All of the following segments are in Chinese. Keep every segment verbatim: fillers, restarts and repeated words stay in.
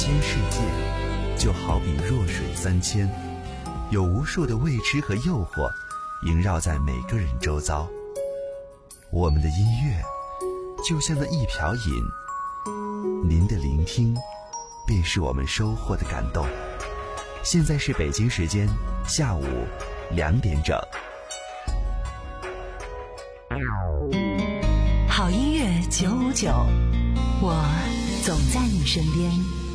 千世界，就好比弱水三千，有无数的未知和诱惑萦绕在每个人周遭。我们的音乐就像那一瓢饮，您的聆听便是我们收获的感动。现在是北京时间下午两点整。 好音乐九五九，我总在你身边。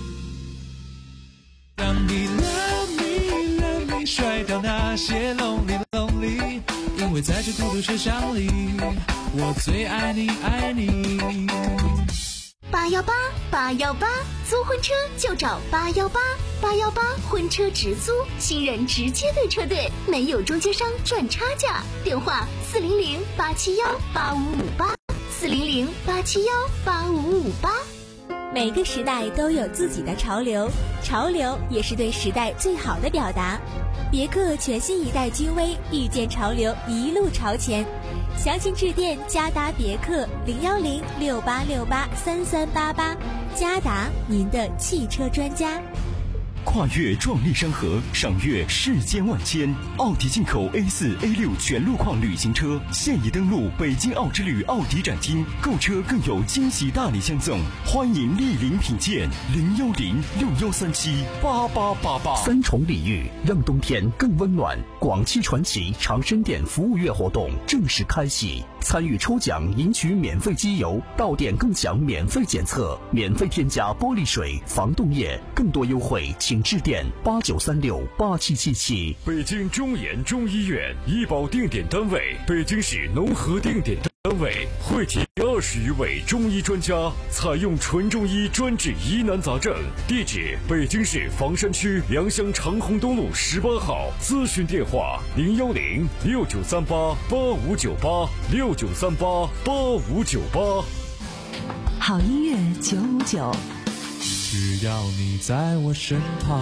让你 love me love me 甩掉那些 lonely lonely， 因为在这孤独车厢里，我最爱你爱你。 八幺八八幺八，租婚车就找八幺八八幺八婚车直租，新人直接对车队，没有中间商赚差价。电话四零零八七幺八五五八，四零零八七幺八五五八。 每个时代都有自己的潮流，潮流也是对时代最好的表达。别克全新一代君威，遇见潮流，一路朝前。详情致电嘉达别克零幺零六八六八三三八八，嘉达您的汽车专家。 跨越壮丽山河，赏月世间万千。奥迪进口 A 四 A 六 全路况旅行车现已登陆北京奥之旅奥迪展厅，购车更有惊喜大礼相赠，欢迎莅临品鉴。零幺零六幺三七八八八八。 三重礼遇，让冬天更温暖。广汽传祺长生店服务月活动正式开启，参与抽奖赢取免费机油，到店更享免费检测，免费添加玻璃水、防冻液，更多优惠请致电八九三六八七七七。 北京中研中医院医保定点单位，北京市农合定点单位汇集二十余位中医专家，采用纯中医专治疑难杂症。地址：北京市房山区良乡长虹东路十八号。咨询电话：零幺零六九三八八五九八六九三八八五九八。 好音乐九五九， 只要你在我身旁。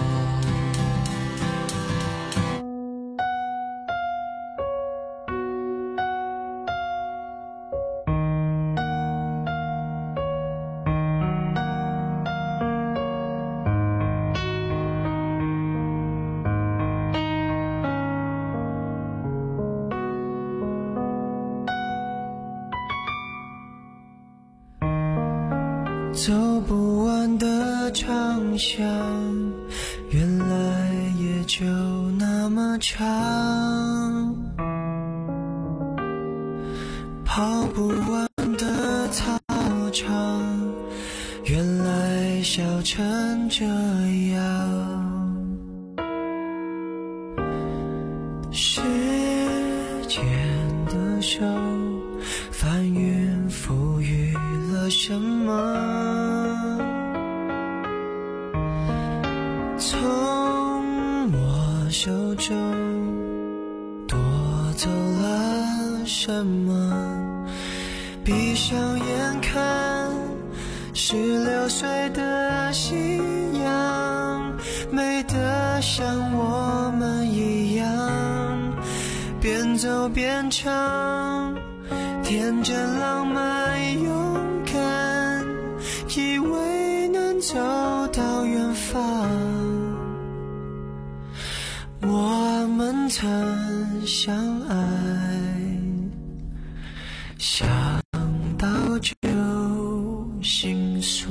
走不完的长巷，原来也就那么长。跑不完的操场，原来笑成这样。时间的手翻云覆雨了什么？从我手中夺走了什么？闭上眼看十六岁的夕阳，美得像我们一样，边走边唱，天真浪漫勇敢，以为能走到远方。我们曾相爱，想到就心酸。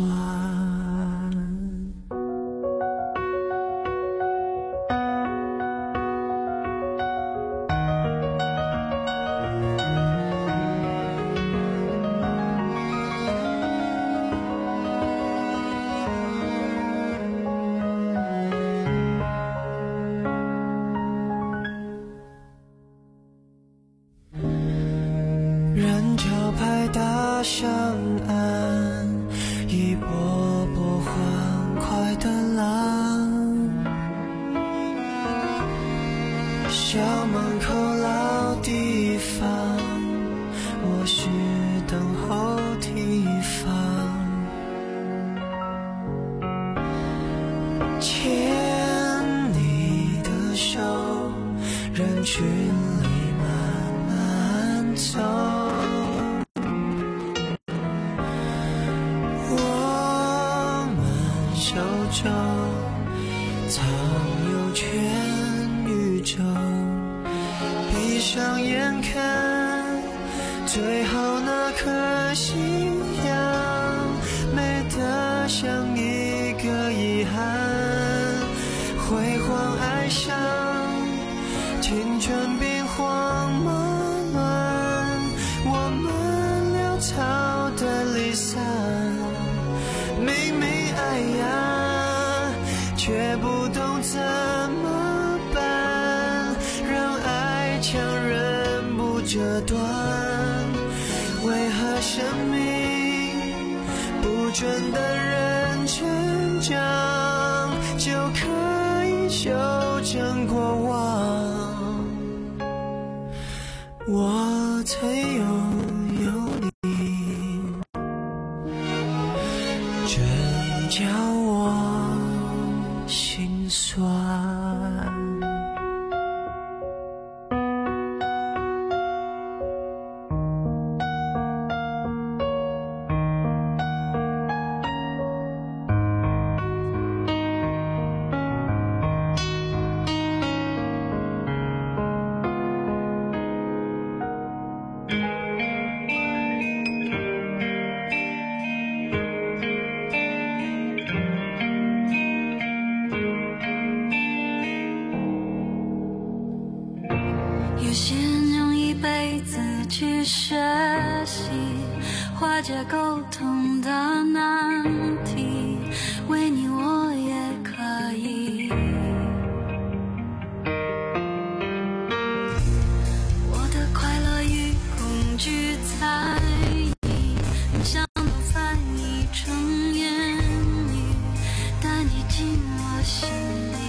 人潮拍打上岸，一波波欢快的浪。校门口老地方，我是等候提防。牵你的手，人群里慢慢走。手中最后那颗夕阳美得像一个遗憾，辉煌爱上青春兵荒马乱，我们潦草的离散，明明爱呀却不懂怎么办，让爱强忍不折断，为何生命不准的人成长就可以修正过往，我曾拥有你，真叫我心酸。 有些人用一辈子去学习化解沟通的难题，为你我也可以。我的快乐与恐惧猜疑，很想都翻译成言语，带你进我心里。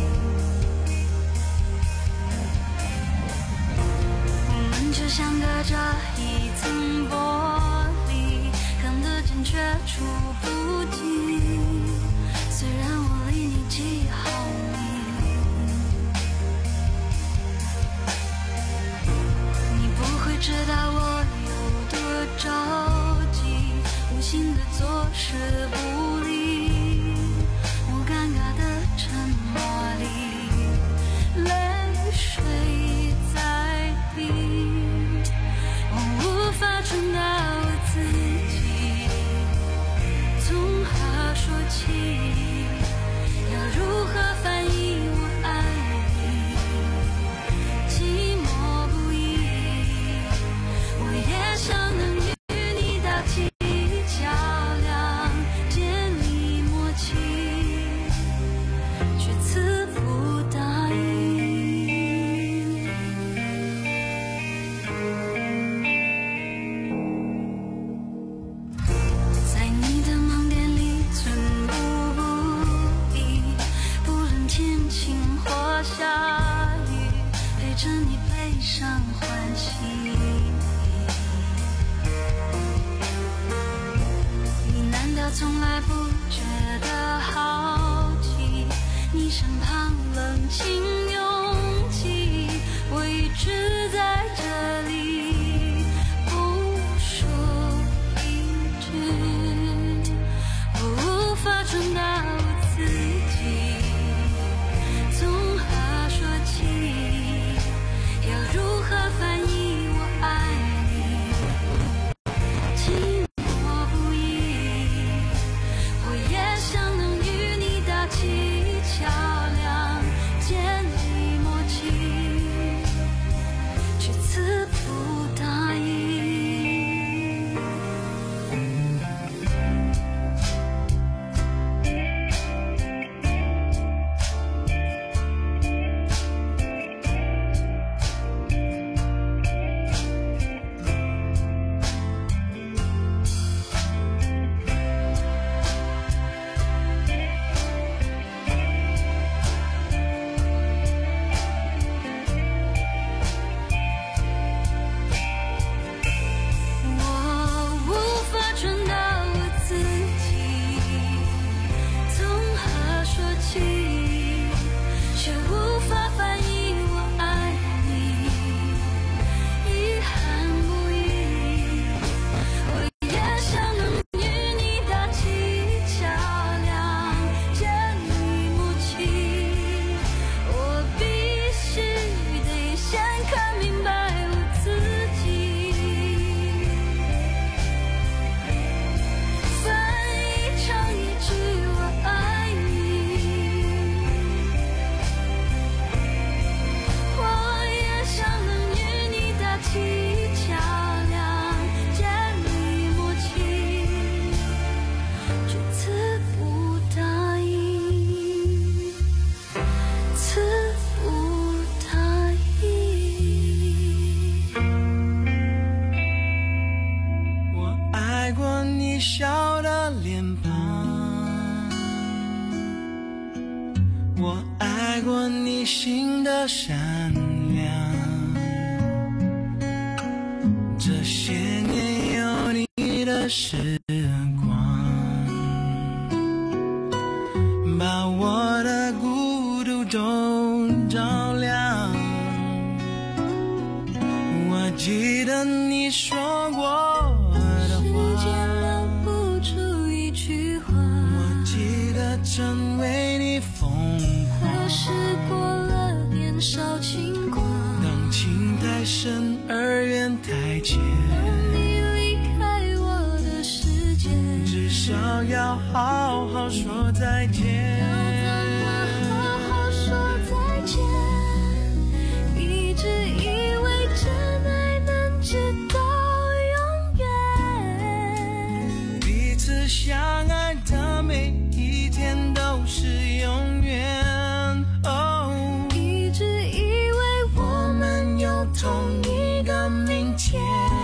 就像隔着一层玻璃，看得见却触不及，虽然我离你几毫米，你不会知道我有多着急，无心的坐视不理，我尴尬的沉默里，泪水在滴，无法传达我自己，从何说起？要如何翻译我爱你？寂寞不已，我也想能与你打起较量，建立默契，却词不达意。下雨陪着你悲伤欢喜，你难道从来不觉得好奇？你身旁冷清拥挤，我一直在这里不说一句，我无法传达我自己，要如何翻译我爱你？寂寞不已，我也想能与你打起桥梁，建立默契， 你笑的脸庞，我爱过你心的善良，这些年有你的时光，把我的孤独都照亮。我记得你说过的话， 时间留不住一句话， 我记得曾为你疯狂， 何时过了年少轻狂， 当情太深而缘太浅， 当你离开我的世界， 至少要好好说再见。 要怎么好好说再见？一直以为真爱能直到永远， 彼此相爱的每一天都是永远。哦， 一直以为我们有同一个明天，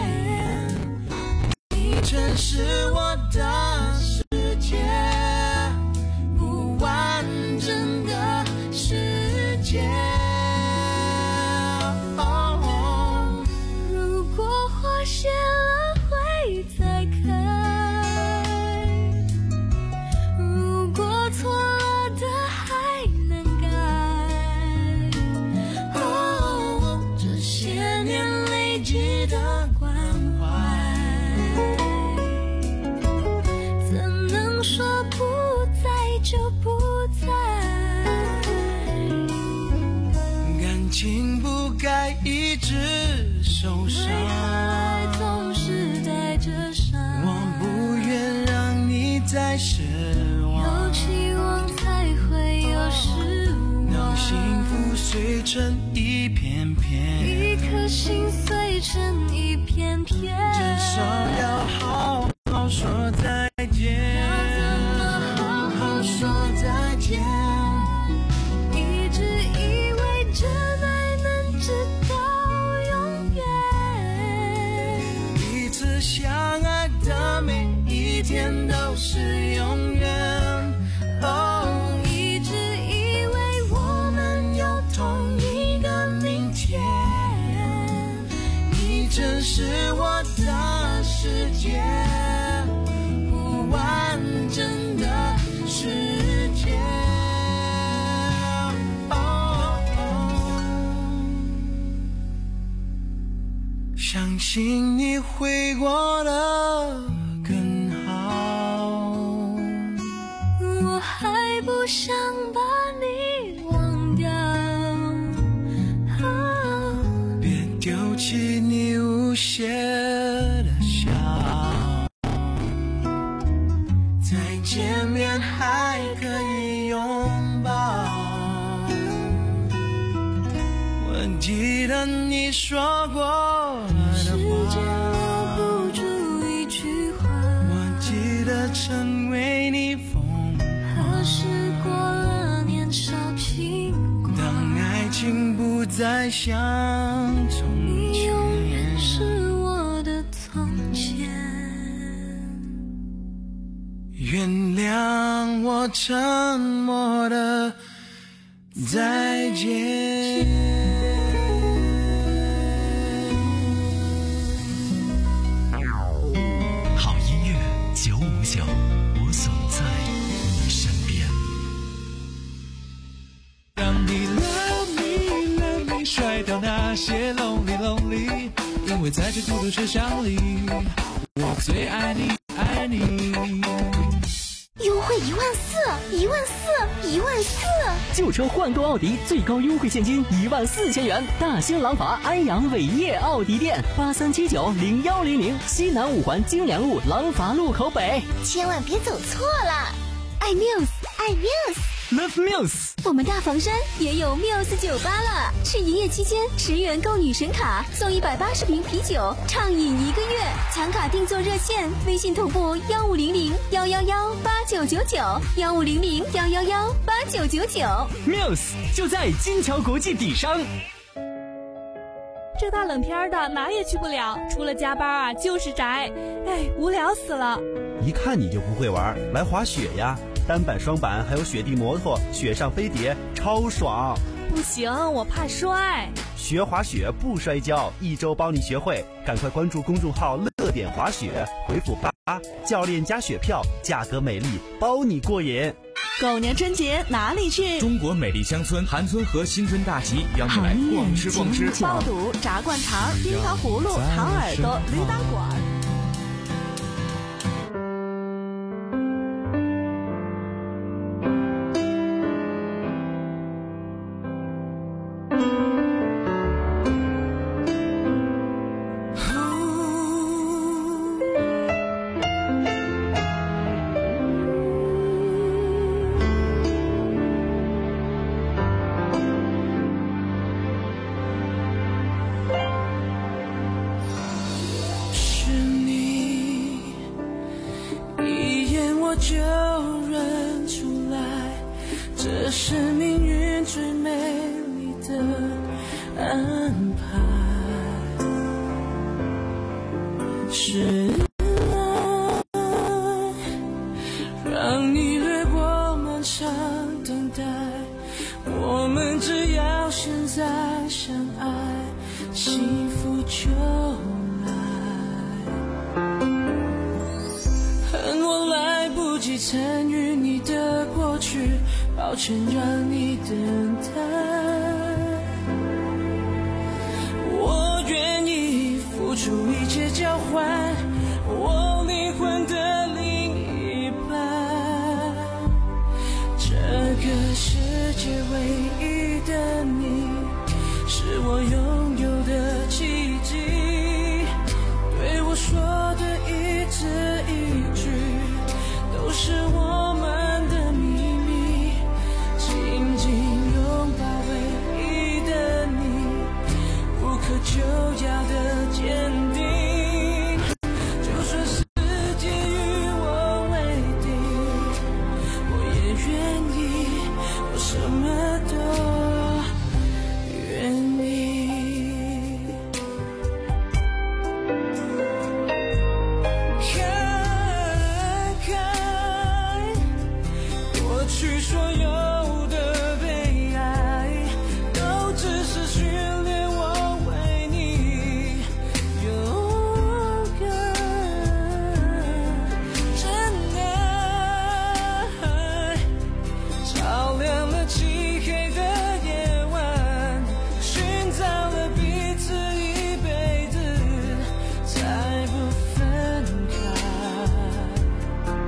你曾是我的世界，不完整的世界。哦， 如果花谢了会再开，如果错了的还能改。 哦，这些年累积的关怀， 怎能说不在就不在？ 感情不该一直受伤， 为何爱总是带着伤？ 我不愿让你再失望， 有期望才会有失望， 让幸福碎成一片片， 一颗心碎成一片片， 至少要好好说再见。 要怎么好好说再见？一直以为真爱能直到永远， 彼此相爱的每一天都是永远。哦， 一直以为我们有同一个明天， 你真是我的世界，不完整的世界。哦，相信你会过得更好， 我还不想把你忘掉。啊， 别丢弃你无邪的笑，再见面还可以拥抱。我记得你说过时的间话， 留不住一句话， 我记得曾为你疯狂， 何时过了年少轻狂， 当爱情不再像从你永远前， 是我的从前。 原谅我沉默的再见。 好音乐九五九，我总在你身边。 让你 love me love me 甩掉那些 lonely lonely， 因为在这孤独车厢里，我最爱你爱你。 优惠一万四，一万四，一万四！ 旧车换购奥迪最高优惠现金一万四千元，大兴廊坊安阳伟业奥迪店八三七九零幺零零，西南五环京良路廊坊路口北。 千万别走错了，爱 Muse， 爱 Muse。Love Muse， 我们大房山也有 Muse 酒吧了，是营业期间十元购女神卡送一百八十瓶啤酒，畅饮一个月。抢卡订座热线：微信同步幺五零零幺幺幺八九九九幺五零零幺幺幺八九九九。 Muse 就在金桥国际底商。 这大冷天的哪也去不了，除了加班啊就是宅，哎，无聊死了。 一看你就不会玩，来滑雪呀，单板双板还有雪地摩托，雪上飞碟超爽。 不行，我怕摔。 学滑雪不摔跤，一周帮你学会，赶快关注公众号乐点滑雪，回复八，教练加雪票，价格美丽，包你过瘾。 狗年春节哪里去？ 中国美丽乡村韩村河新春大集，邀你来逛吃逛吃。 爆肚、炸灌肠、冰糖葫芦、糖耳朵、驴打滚。 就认出来，这是命运最美丽的安排。是爱让你掠过漫长等待，我们只要现在相爱，幸福就参与你的过去，抱歉让你等待，我愿意付出一切交换我灵魂的另一半，这个世界唯一的你是我拥有的奇迹，对我说的一字一句都是我们的秘密，紧紧拥抱唯一的你，无可救药的坚定，就算世界与我为敌，我也愿意，我什么都愿意。去所有的悲哀，都只是训练我为你勇敢。真爱照亮了漆黑的夜晚，寻找了彼此一辈子，才不分开。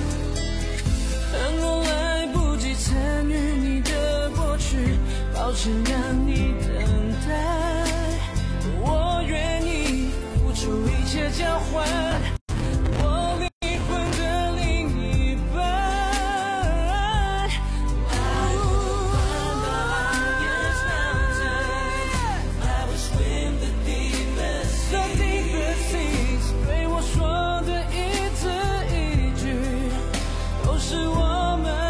恨我参与你的过去，抱歉让你等待，我愿意付出一切交换我灵魂的另一半。I will swim the deepest, the deepest seas， 对我说的一字一句都是我们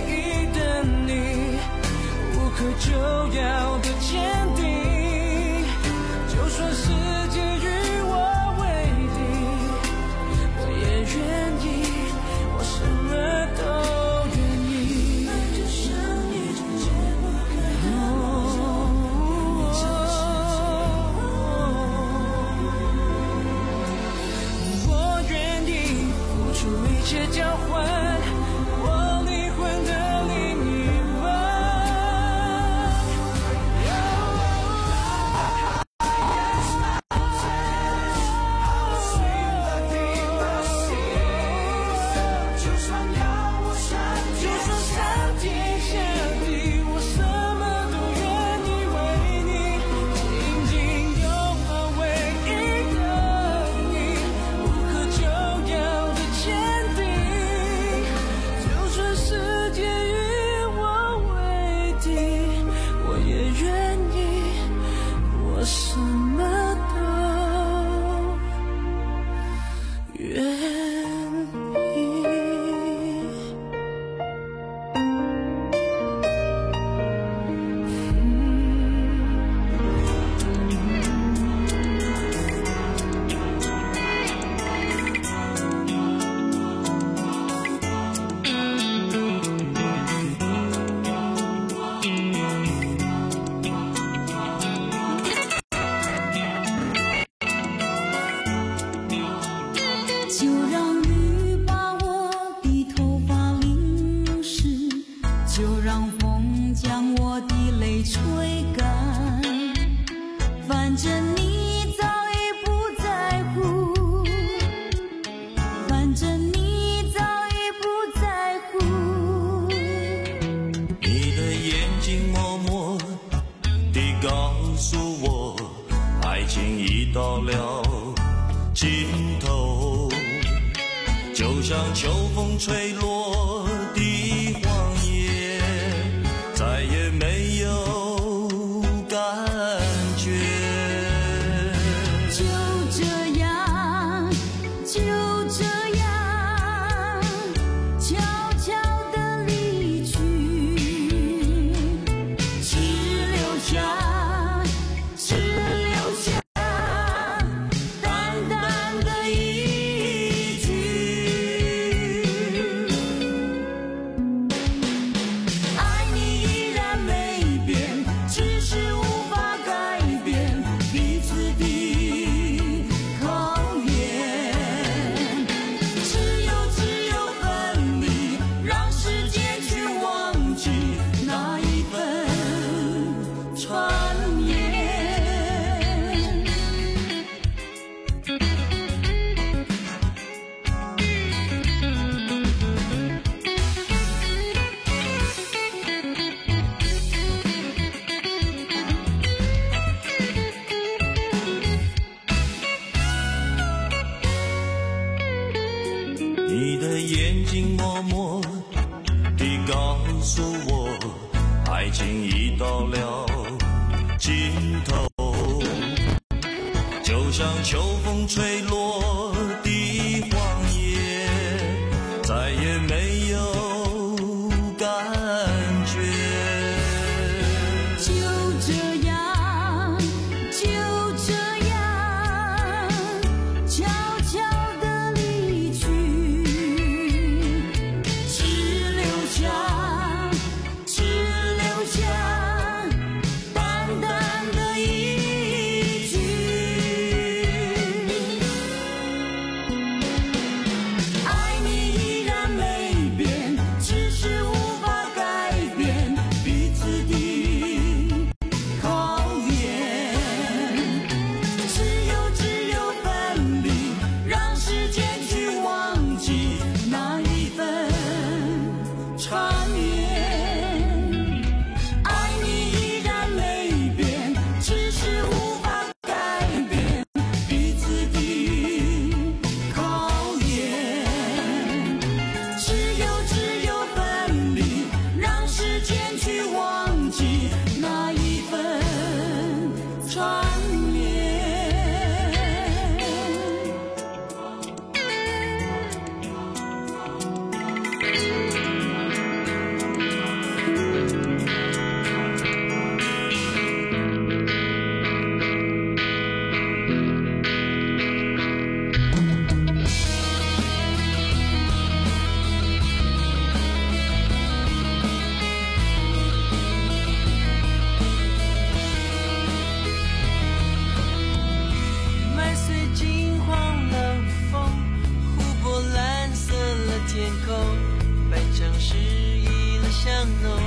就要的坚定， 情已到了尽头，就像秋风吹落的黄叶，再也没有感觉。 就这样，就这样，悄悄地离去，只留下，只留下淡淡的一句，爱你依然没变，只是无法改变彼此的考验。只有只有分离，让时间去忘记那一份传言。 你的眼睛默默地告诉我，爱情已到了尽头，就像秋风吹落的黄叶，再也没有感觉。 就这样，就这样，悄悄地离去，只留下，只留下淡淡的一句，爱你依然没变，只是无法改变彼此的考验。只有只有分离，让时间去忘记那一份缠绵。爱你依然没变，只是无法改变彼此的考验。只有只有分离，让时间去忘记那一份缠绵。 麦穗金黄了风，湖泊蓝色了天空，半城市已了香浓。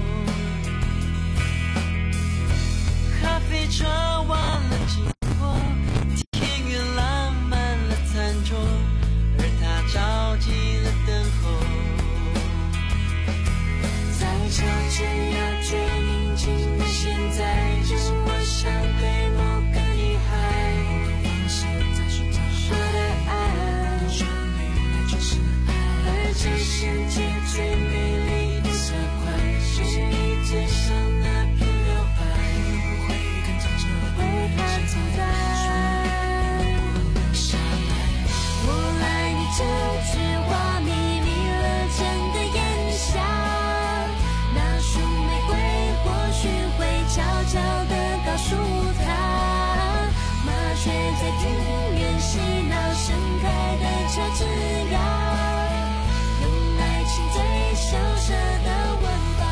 咖啡窗忘了经过，田园浪漫了餐桌，而他着急了等候。 在这天涯最宁静的现在，就我想对某个女孩说的爱，而这世界最美丽的色块，是你嘴上那片刘海，为它存在。我爱你这句话秘密了整个炎夏，那束玫瑰或许会悄悄地告诉他，麻雀在庭院嬉闹盛开的秋枝桠，用爱情最羞涩的吻吧。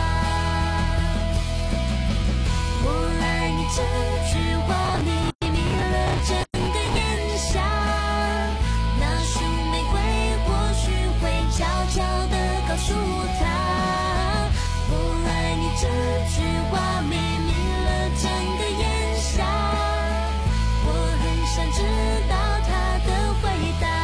我爱你这句话秘密了整个炎夏，那束玫瑰或许会悄悄地告诉他，我爱你这句话秘密了整个炎夏，我很想知道他的回答。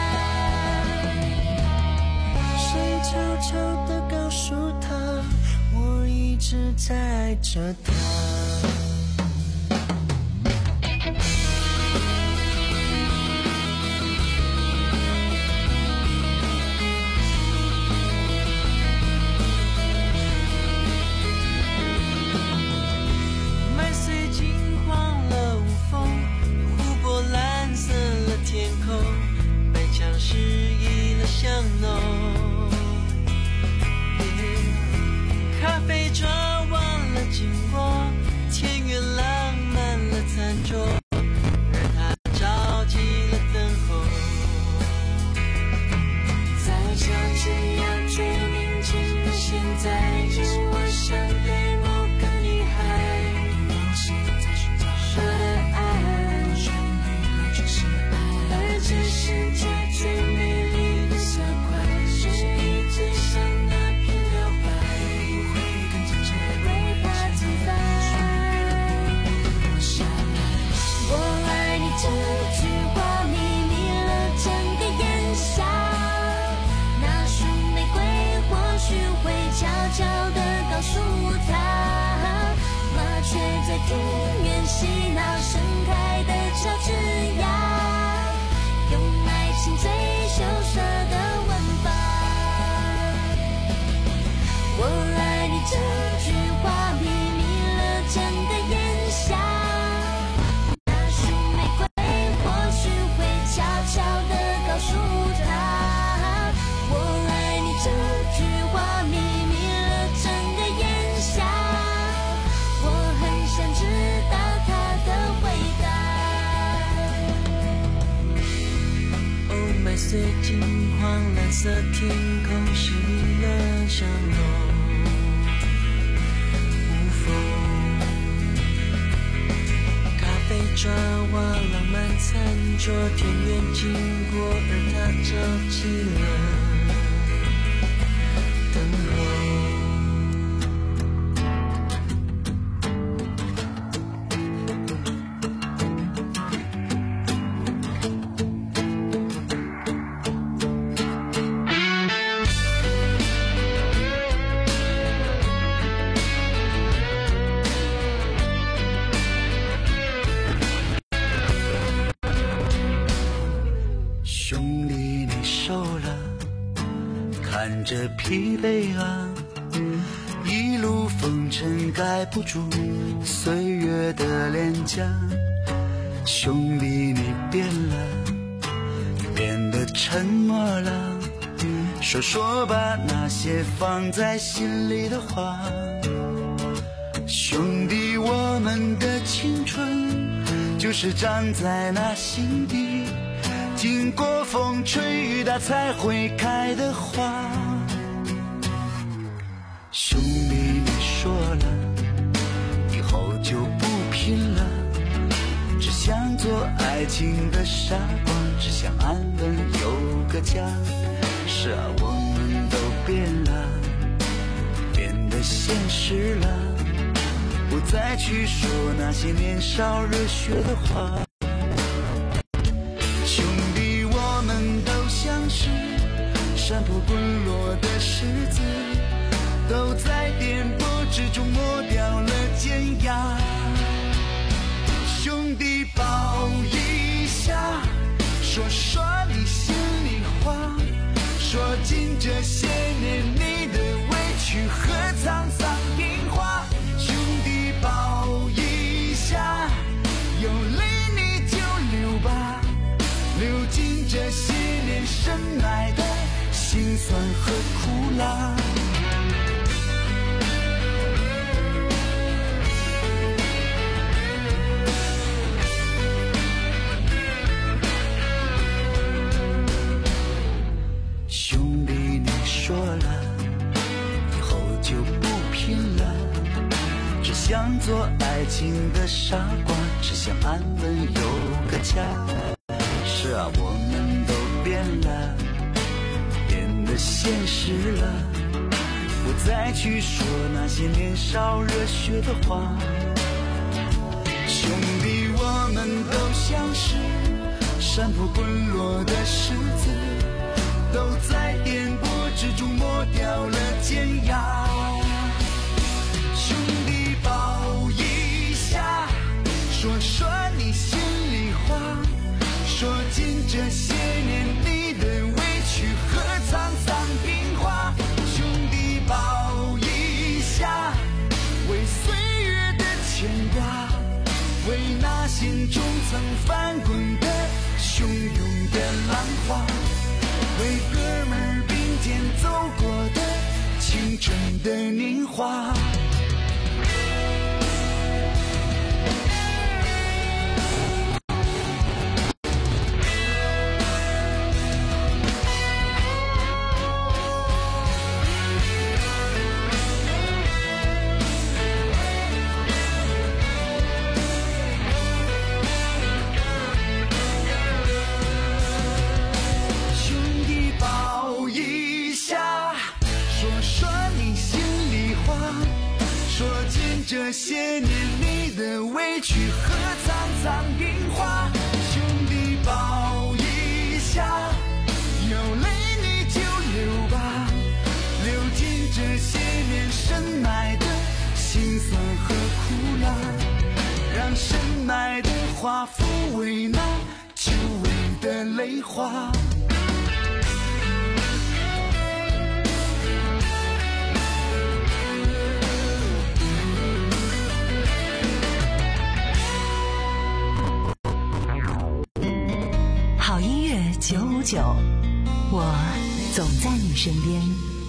谁悄悄地告诉他，我一直在爱着他。 嬉闹盛开的小枝桠，用爱情最羞涩的吻吧。我爱你这句话秘密了整个炎夏，那束玫瑰或许会悄悄地告诉他，我爱你这句话秘密了整个炎夏，我很想知道他的回答。 Oh my 碎金黄蓝色天空是你的笑容，抓瓦浪漫餐桌，田园经过，而他着急了。等候。 看着疲惫啊，一路风尘盖不住岁月的脸颊。兄弟你变了，变得沉默了，说说吧那些放在心里的话。兄弟我们的青春就是长在那心底，经过风吹雨打才会开的花。兄弟你说了，以后就不拼了，只想做爱情的傻瓜，只想安稳有个家。是啊，我们都变了，变得现实了，不再去说那些年少热血的话。是山坡滚落的石子，都在颠簸之中磨掉了尖牙。兄弟抱一下，说说你心里话，说尽这些年你的委屈和沧桑变化。兄弟抱一下，有泪你就流吧，流尽这些年深埋的辛酸和苦辣。兄弟你说了，以后就不拼了，只想做爱情的傻瓜，只想安稳有个家。是啊，我们都变了，变得现实了，不再去说那些年少热血的话。兄弟我们都像是山坡滚落的石子，都在颠簸之中磨掉了尖牙。兄弟抱一下，说说你心里话，说尽这些年你的委屈和沧桑变化。兄弟抱一下，为岁月的牵挂，为那心中曾翻滚的汹涌的浪花，为哥们儿并肩走过的青春的年华。这些年你的委屈和沧桑变化。兄弟抱一下，有泪你就流吧，流尽这些年深埋的辛酸和苦辣，让生话，抚慰那久违的泪花。 好音乐九五九，我总在你身边。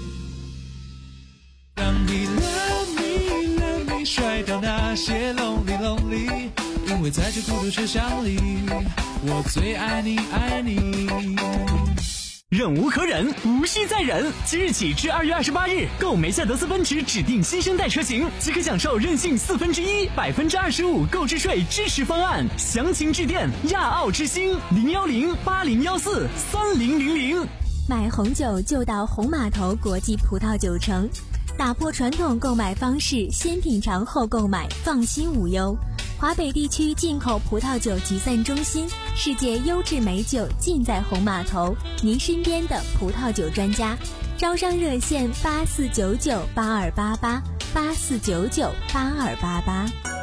让你 love me love me 甩掉那些 lonely lonely， 因为在这孤独车厢里，我最爱你爱你。 忍无可忍，无需再忍。即日起至二月二十八日，购梅赛德斯奔驰指定新生代车型，即可享受任性四分之一、百分之二十五购置税支持方案。详情致电亚奥之星零幺零八零幺四三零零零。 买红酒就到红码头国际葡萄酒城，打破传统购买方式，先品尝后购买，放心无忧。华北地区进口葡萄酒集散中心，世界优质美酒尽在红码头，您身边的葡萄酒专家。招商热线八四九九八二八八八四九九八二八八。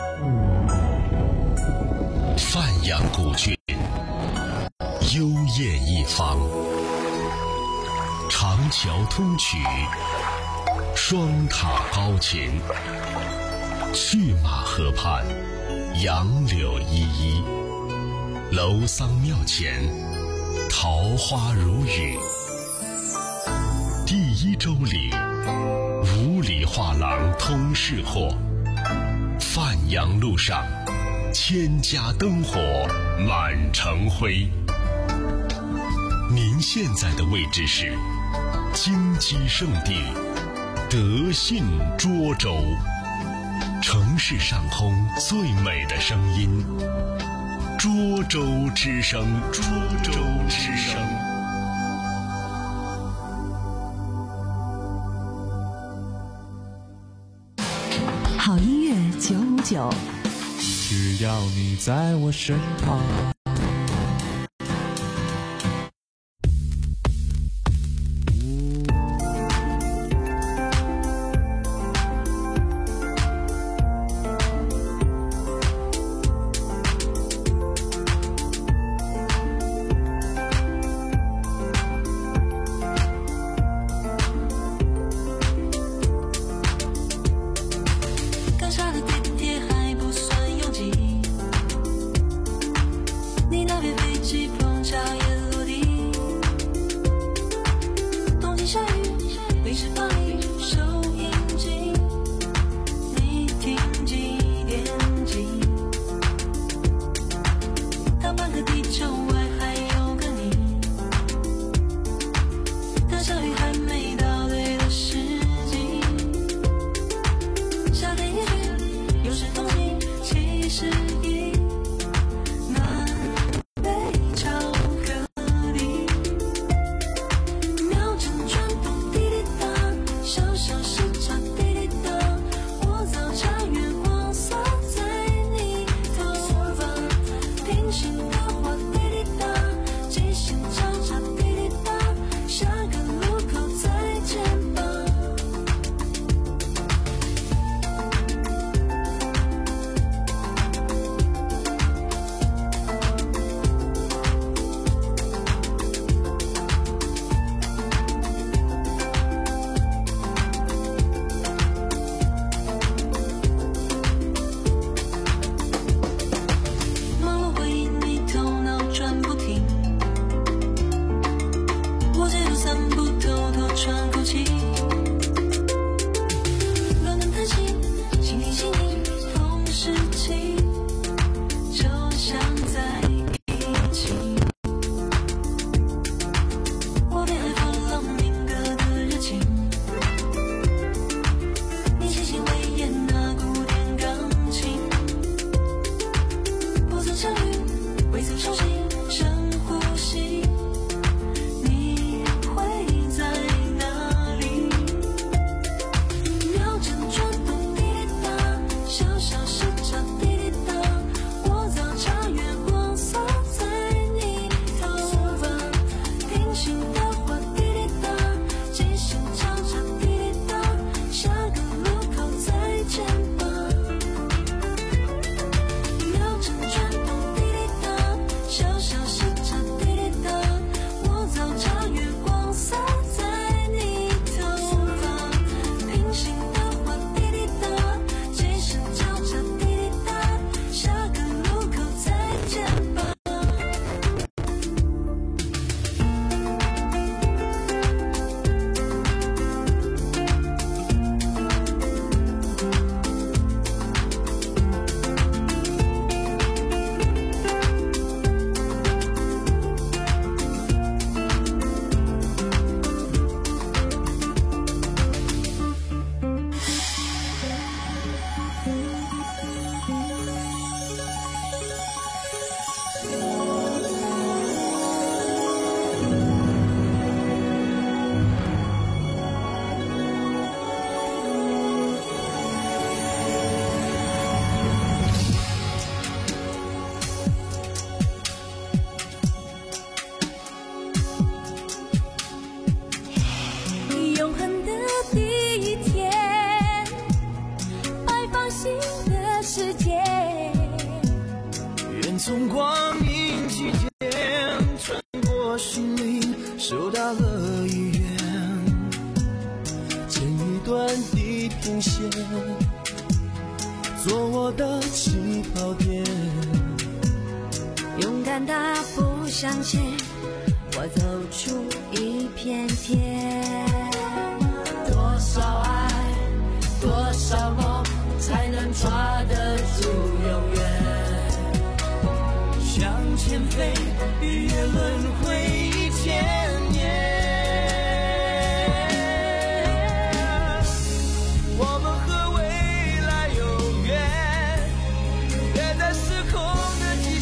范阳古郡，幽艳一方，长桥通衢，双塔高琴，去马河畔，杨柳依依，楼桑庙前，桃花如雨。第一周里，五里画廊通市货，范阳路上，千家灯火满城辉。您现在的位置是金鸡圣地德信涿州，城市上空最美的声音，涿州之声，涿州之声。 好音乐九五九， 只要你在我身旁。 光阴起点，穿过心灵，收到了遗愿，牵一段地平线，做我的起跑点。 勇敢大步向前，我走出一片天。 多少爱，多少梦，才能抓得住永远？向前飞，日月轮回一千年。我们和未来有约，约在时空的极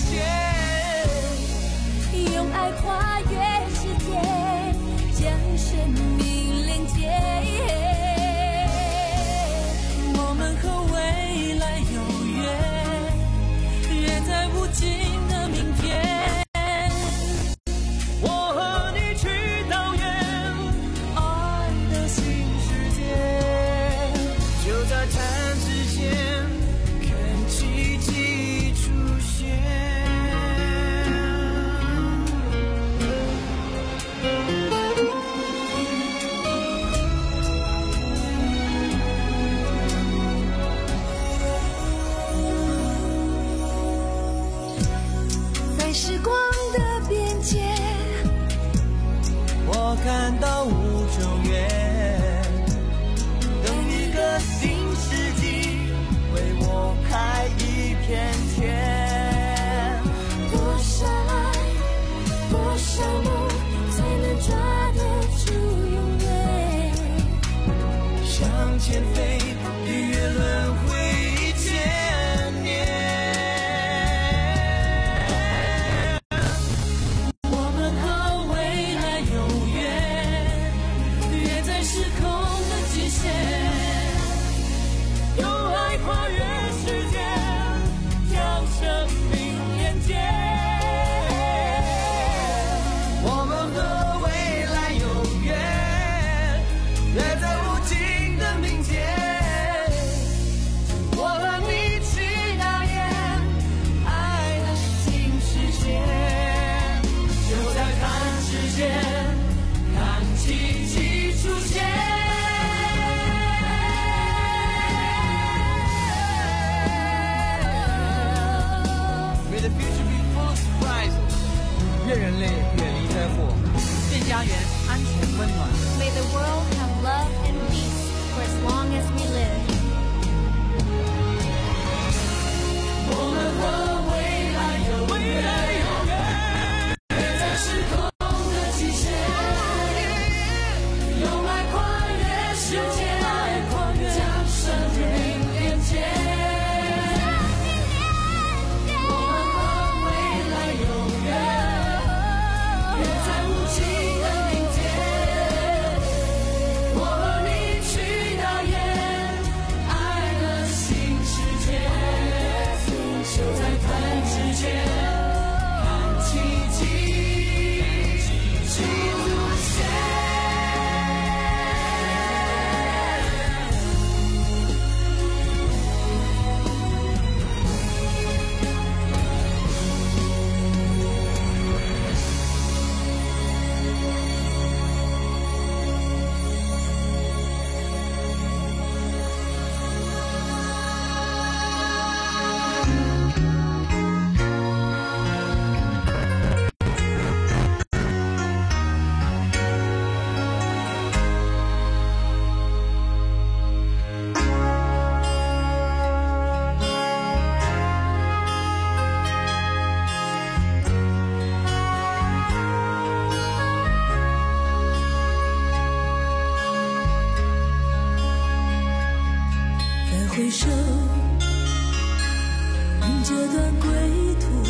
限， 用爱跨越时间，将生命连接。 我们和未来有约，约在无尽的明天。我和你去到远爱的新世界，就在弹指间看奇迹出现。 在时光的边界， 我看到五种月，等一个新世纪为我开一片天。 多少爱，多少梦，才能抓得住永远？ 向前飞，日月轮回一千年。我们和未来有约，约在时空的极限，用爱跨越时间，将生命连接。我们和未来有约，约在无尽的明天。我和你去那远爱的新世界，就在看时间，看奇迹出现。May the future be full of surprises. 愿人类远离灾祸，愿家园安全温暖。 May the world have love and peace for as long as we live. 我们和未来有约，约在时空的极限，用爱跨越时间，将生命连接。我们和未来有约，约在无尽的明天。我和你去那远爱的新世界，就在弹指间看奇迹，奇迹出现。 再回首，迎这段归途；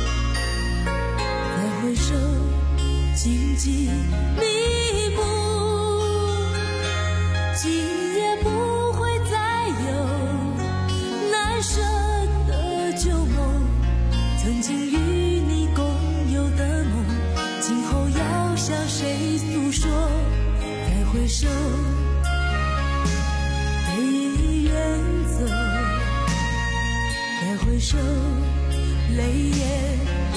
再回首，荆棘密布。今夜不会再有难舍的旧梦，曾经与你共有的梦，今后要向谁诉说？再回首，背已远走，再回首，泪也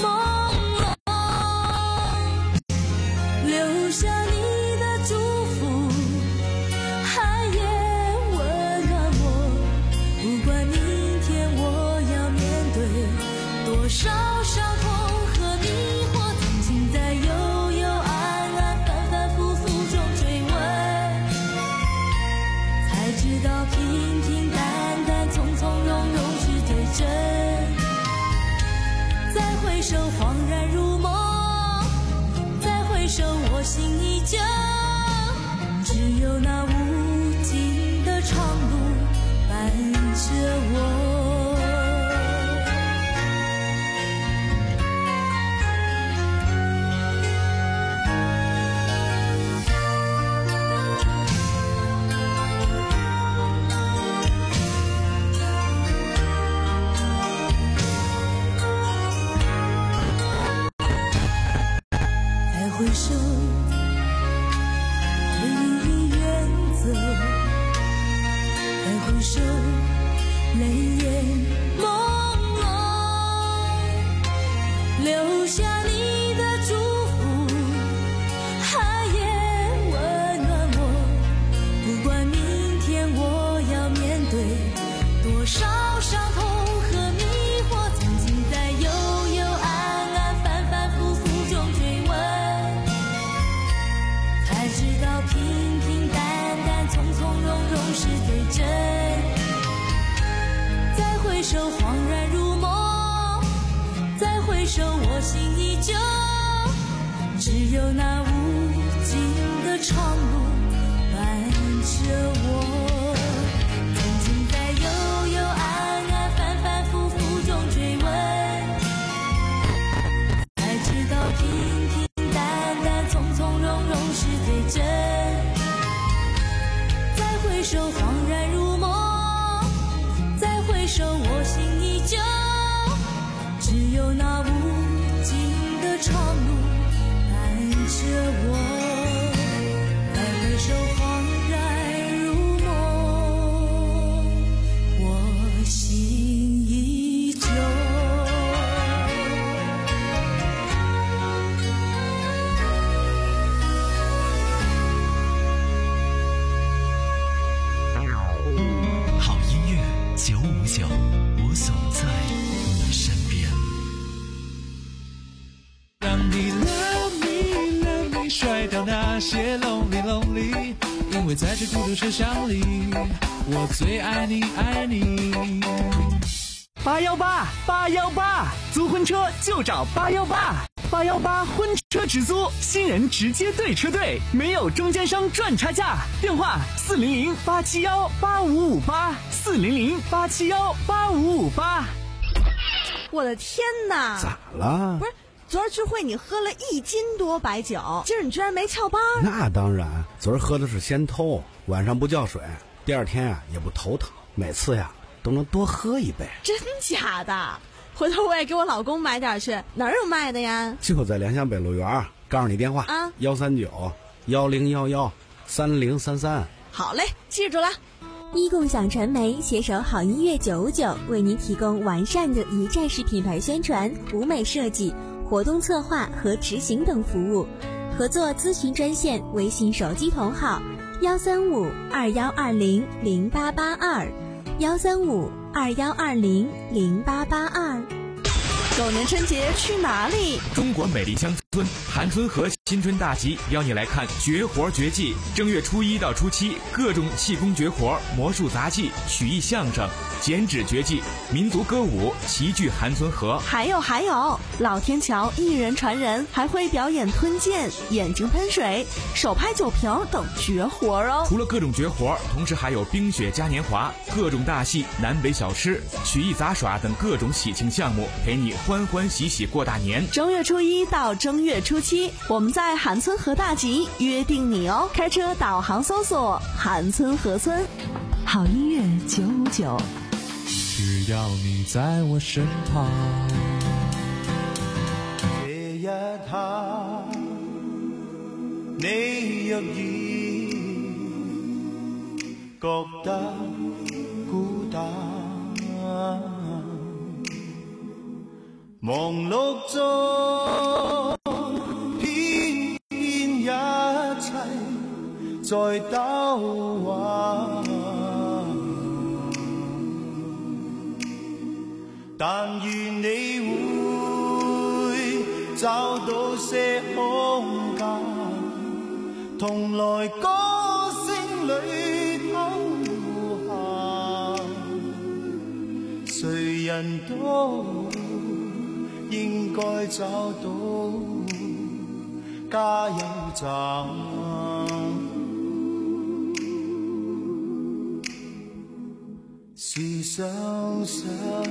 伤痛和迷惑，曾经在幽幽暗暗反反复复中追问，才知道平平淡淡从从容容是最真。再回首恍然如梦，再回首我心依旧，只有那无尽的长路伴着我。回首，回忆远走；再回首，泪眼朦胧。留下你的祝福，寒夜温暖我。不管明天我要面对多少伤痛和迷惑，曾经在幽幽暗暗反反复复中追问。才知道平平淡淡从从容容是最真。再回首恍然如梦，再回首我心依旧，只有那无尽的长路伴着我。曾经在幽幽暗暗反反复复中追问，才知道平平淡淡从从容容是最真。再回首恍然如梦，再回首我心依旧，只有那无尽的长路伴着我。再回首恍然如梦，我心依旧。 九五九，我总在你身边。 让你 love me love me 甩掉那些 lonely lonely， 因为在这孤独车厢里，我最爱你爱你。 八幺八八幺八，租婚车就找八幺八。八幺八婚车直租，新人直接对车队，没有中间商赚差价。电话四零零八七幺八五五八，四零零八七幺八五五八。 我的天哪！ 咋了？ 不是，昨儿聚会你喝了一斤多白酒，今儿你居然没翘班？ 那当然，昨儿喝的是先偷，晚上不叫水，第二天啊也不头疼，每次呀都能多喝一杯。 真假的？回头我也给我老公买点去，哪儿有卖的呀？ 就在良乡北路园，告诉你电话啊，幺三九幺零幺幺三零三三。 好嘞，记住了。 一共享传媒携手好音乐九五九，为您提供完善的一站式品牌宣传、舞美设计、活动策划和执行等服务。合作咨询专线：微信手机同号幺三五二幺二零零八八二，幺三五二幺二零零八八二。 狗年春节去哪里？ 中国美丽乡村韩村河新春大集邀你来看绝活绝技。正月初一到初七，各种气功绝活、魔术杂技、曲艺相声、剪纸绝技、民族歌舞齐聚韩村河。 还有还有，老天桥一人传人，还会表演吞剑、眼睛喷水、手拍酒瓶等绝活哦。 除了各种绝活，同时还有冰雪嘉年华、各种大戏、南北小吃、曲艺杂耍等各种喜庆项目，陪你欢欢喜喜过大年。 正月初一到正月初七，我们在韩村河大集约定你哦。开车导航搜索韩村河村。 好音乐九五九， 只要你在我身旁。 這一刻，你若然覺得孤單，忙碌中偏偏一切在兜彎，但願你會找到些空間，同來歌聲裏偷閒，誰人都應該找到加油站。試想想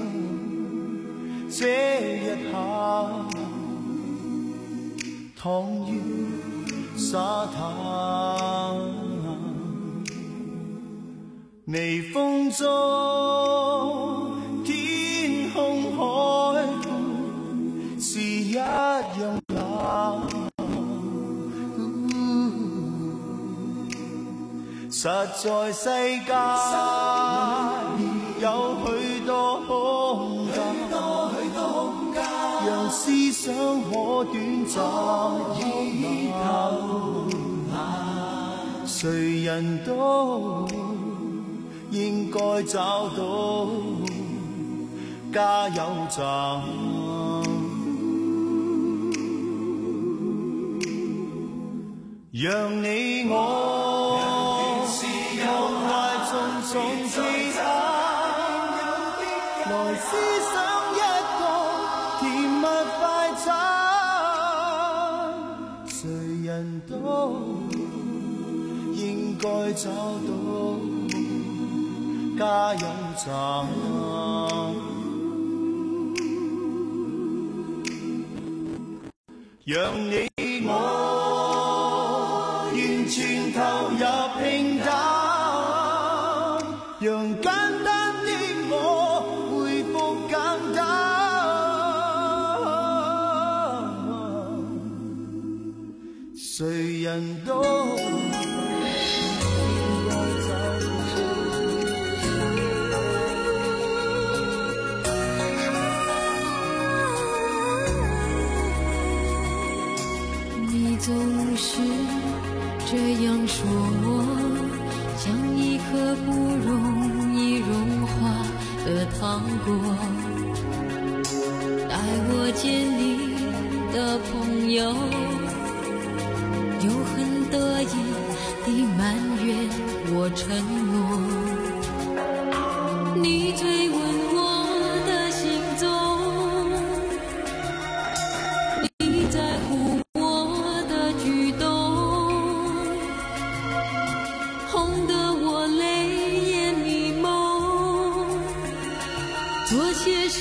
這一刻，躺於沙灘，微風中天空海闊是一樣冷，實在世界有許多空間，讓思想可短暫依靠，誰人都應該找到加油站。讓你我忘懷重重期盼，來思想一個甜蜜快餐，誰人都應該找到加油站。讓你我完全投入平淡，讓簡單的我恢復簡單，誰人都总是这样说我，像一颗不容易融化的糖果。待我见你的朋友，又很得意地埋怨我承诺。你追问我的行踪，你在乎哄得我泪眼迷蒙，做些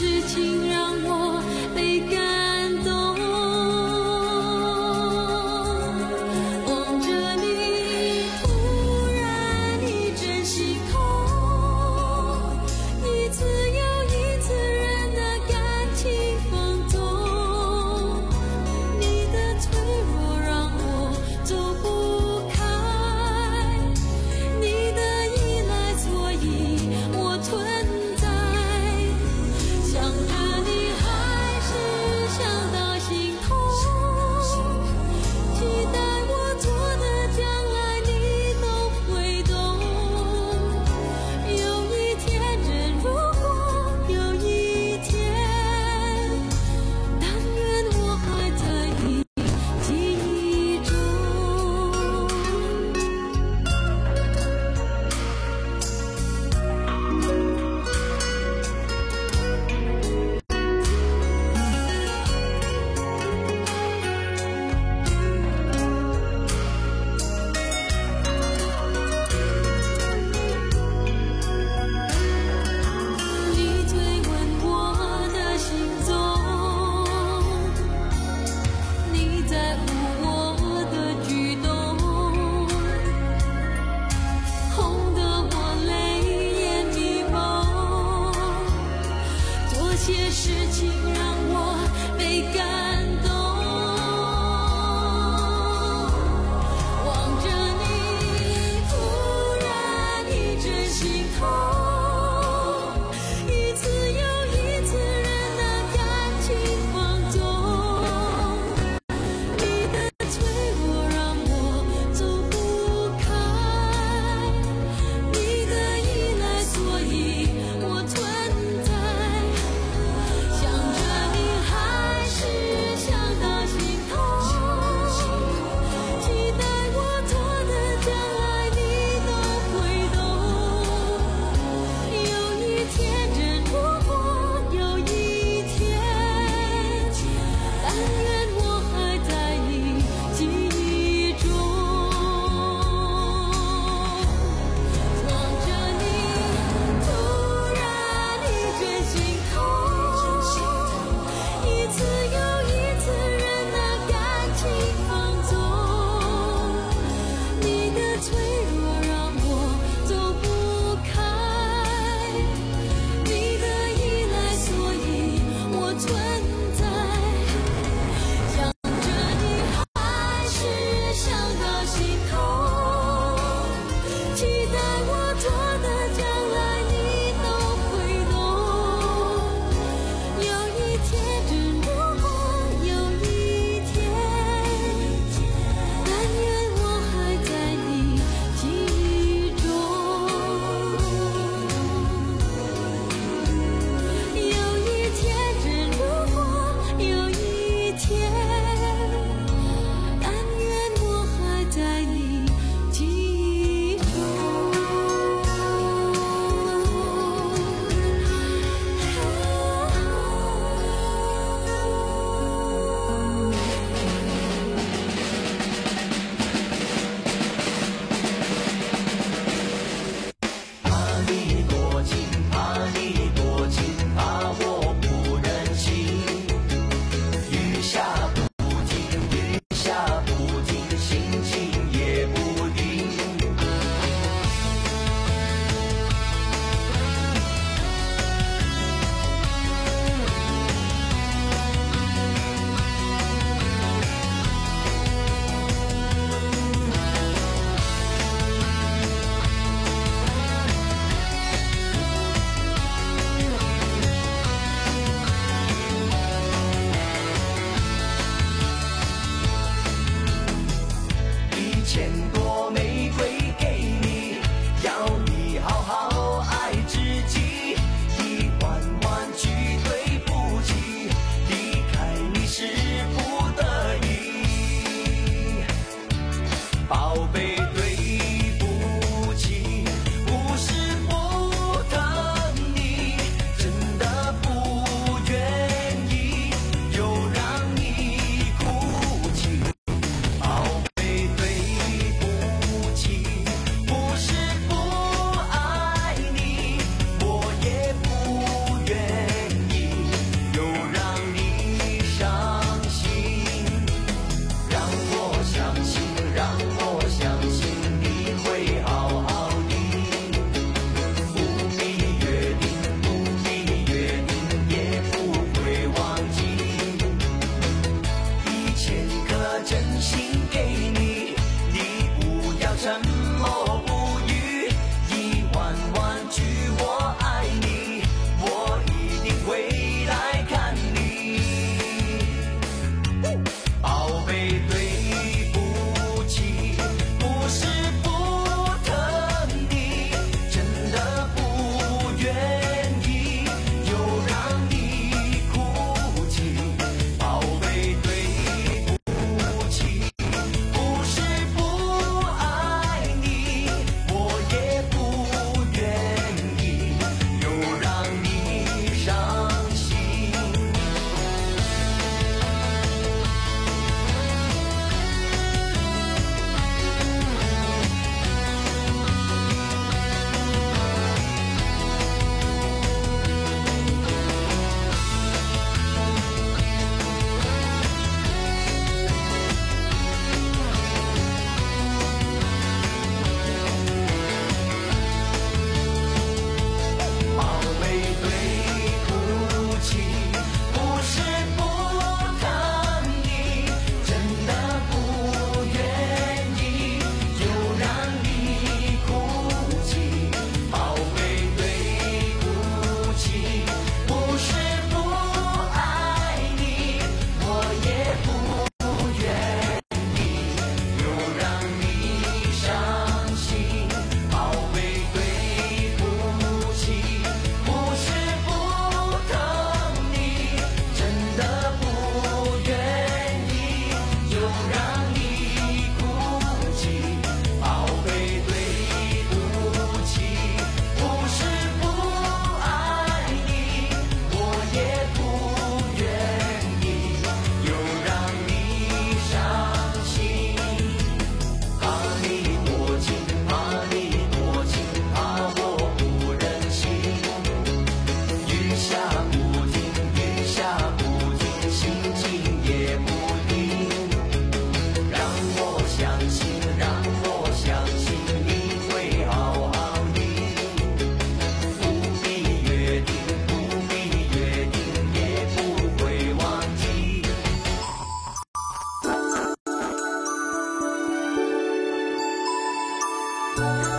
你。